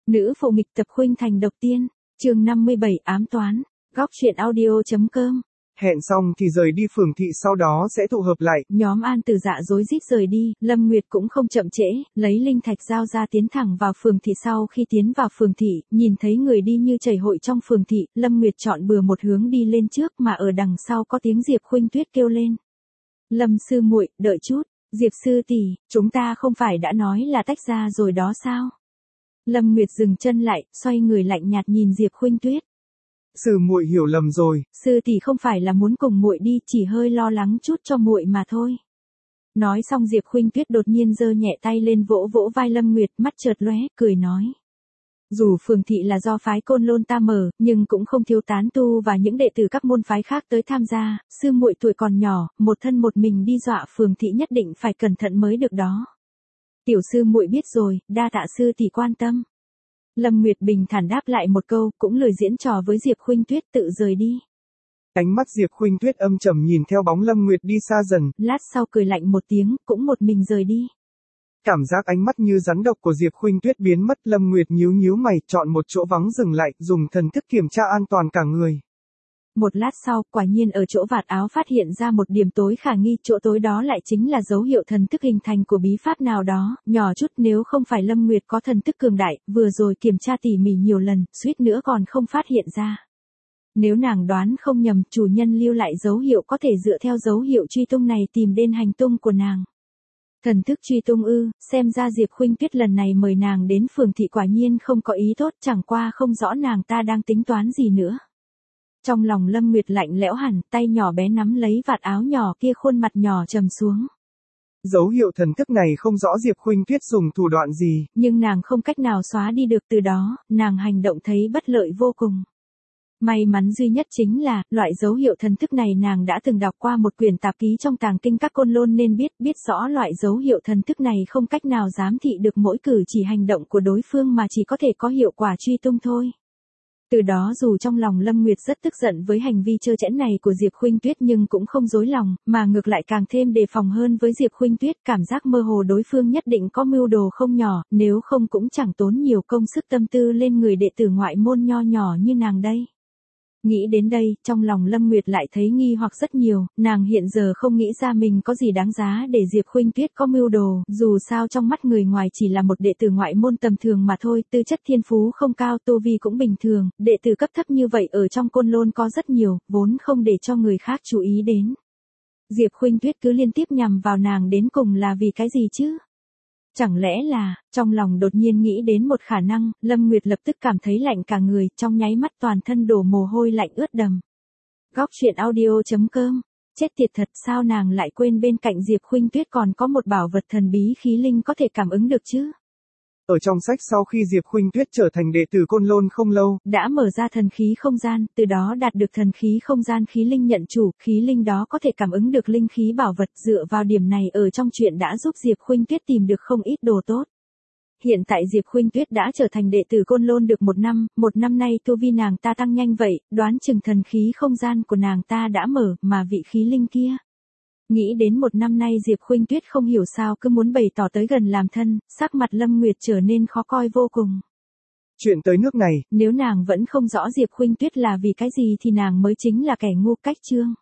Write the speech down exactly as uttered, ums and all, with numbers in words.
Nữ phụ nghịch tập khuynh thành độc tiên, chương năm mươi bảy ám toán, góc truyện audio.com. Hẹn xong thì rời đi phường thị, sau đó sẽ tụ hợp lại. Nhóm An Từ Dạ rối rít rời đi, Lâm Nguyệt cũng không chậm trễ, lấy linh thạch giao ra tiến thẳng vào phường thị. Sau khi tiến vào phường thị, nhìn thấy người đi như chảy hội trong phường thị, Lâm Nguyệt chọn bừa một hướng đi lên trước, mà ở đằng sau có tiếng Diệp Khuynh Tuyết kêu lên. Lâm sư muội, đợi chút, Diệp sư tỷ, chúng ta không phải đã nói là tách ra rồi đó sao? Lâm Nguyệt dừng chân lại, xoay người lạnh nhạt nhìn Diệp Khuynh Tuyết. Sư muội hiểu lầm rồi. Sư tỷ không phải là muốn cùng muội đi, chỉ hơi lo lắng chút cho muội mà thôi. Nói xong Diệp Khuynh Tuyết đột nhiên giơ nhẹ tay lên vỗ vỗ vai Lâm Nguyệt, mắt chợt lóe, cười nói. Dù phường thị là do phái Côn Lôn ta mở, nhưng cũng không thiếu tán tu và những đệ tử các môn phái khác tới tham gia, sư muội tuổi còn nhỏ, một thân một mình đi dọa phường thị nhất định phải cẩn thận mới được đó. Tiểu sư muội biết rồi, đa tạ sư tỷ quan tâm. Lâm Nguyệt bình thản đáp lại một câu, cũng lười diễn trò với Diệp Khuynh Tuyết, tự rời đi. Ánh mắt Diệp Khuynh Tuyết âm trầm nhìn theo bóng Lâm Nguyệt đi xa dần. Lát sau cười lạnh một tiếng, cũng một mình rời đi. Cảm giác ánh mắt như rắn độc của Diệp Khuynh Tuyết biến mất, Lâm Nguyệt nhíu nhíu mày, chọn một chỗ vắng dừng lại, dùng thần thức kiểm tra an toàn cả người. Một lát sau, quả nhiên ở chỗ vạt áo phát hiện ra một điểm tối khả nghi, chỗ tối đó lại chính là dấu hiệu thần thức hình thành của bí pháp nào đó, nhỏ chút, nếu không phải Lâm Nguyệt có thần thức cường đại, vừa rồi kiểm tra tỉ mỉ nhiều lần, suýt nữa còn không phát hiện ra. Nếu nàng đoán không nhầm, chủ nhân lưu lại dấu hiệu có thể dựa theo dấu hiệu truy tung này tìm đến hành tung của nàng. Thần thức truy tung ư, xem ra Diệp Khuynh Tuyết lần này mời nàng đến phường thị quả nhiên không có ý tốt, chẳng qua không rõ nàng ta đang tính toán gì nữa. Trong lòng Lâm Nguyệt lạnh lẽo hẳn, tay nhỏ bé nắm lấy vạt áo nhỏ kia, khuôn mặt nhỏ trầm xuống. Dấu hiệu thần thức này không rõ Diệp Khuynh Tuyết dùng thủ đoạn gì, nhưng nàng không cách nào xóa đi được, từ đó, nàng hành động thấy bất lợi vô cùng. May mắn duy nhất chính là, loại dấu hiệu thần thức này nàng đã từng đọc qua một quyển tạp ký trong tàng kinh các Côn Lôn nên biết, biết rõ loại dấu hiệu thần thức này không cách nào giám thị được mỗi cử chỉ hành động của đối phương mà chỉ có thể có hiệu quả truy tung thôi. Từ đó dù trong lòng Lâm Nguyệt rất tức giận với hành vi trơ trẽn này của Diệp Khuynh Tuyết nhưng cũng không dối lòng, mà ngược lại càng thêm đề phòng hơn với Diệp Khuynh Tuyết, cảm giác mơ hồ đối phương nhất định có mưu đồ không nhỏ, nếu không cũng chẳng tốn nhiều công sức tâm tư lên người đệ tử ngoại môn nho nhỏ như nàng đây. Nghĩ đến đây, trong lòng Lâm Nguyệt lại thấy nghi hoặc rất nhiều, nàng hiện giờ không nghĩ ra mình có gì đáng giá để Diệp Khuynh Tuyết có mưu đồ, dù sao trong mắt người ngoài chỉ là một đệ tử ngoại môn tầm thường mà thôi, tư chất thiên phú không cao, tu vi cũng bình thường, đệ tử cấp thấp như vậy ở trong Côn Lôn có rất nhiều, vốn không để cho người khác chú ý đến. Diệp Khuynh Tuyết cứ liên tiếp nhằm vào nàng đến cùng là vì cái gì chứ? Chẳng lẽ là, trong lòng đột nhiên nghĩ đến một khả năng, Lâm Nguyệt lập tức cảm thấy lạnh cả người, trong nháy mắt toàn thân đổ mồ hôi lạnh ướt đầm. Góc truyện audio.com. Chết tiệt thật, sao nàng lại quên bên cạnh Diệp Khuynh Tuyết còn có một bảo vật thần bí khí linh có thể cảm ứng được chứ? Ở trong sách sau khi Diệp Khuynh Tuyết trở thành đệ tử Côn Lôn không lâu, đã mở ra thần khí không gian, từ đó đạt được thần khí không gian khí linh nhận chủ, khí linh đó có thể cảm ứng được linh khí bảo vật, dựa vào điểm này ở trong chuyện đã giúp Diệp Khuynh Tuyết tìm được không ít đồ tốt. Hiện tại Diệp Khuynh Tuyết đã trở thành đệ tử Côn Lôn được một năm, một năm nay tu vi nàng ta tăng nhanh vậy, đoán chừng thần khí không gian của nàng ta đã mở, mà vị khí linh kia. Nghĩ đến một năm nay Diệp Khuynh Tuyết không hiểu sao cứ muốn bày tỏ tới gần làm thân, sắc mặt Lâm Nguyệt trở nên khó coi vô cùng. Chuyện tới nước này, nếu nàng vẫn không rõ Diệp Khuynh Tuyết là vì cái gì thì nàng mới chính là kẻ ngu cách chương.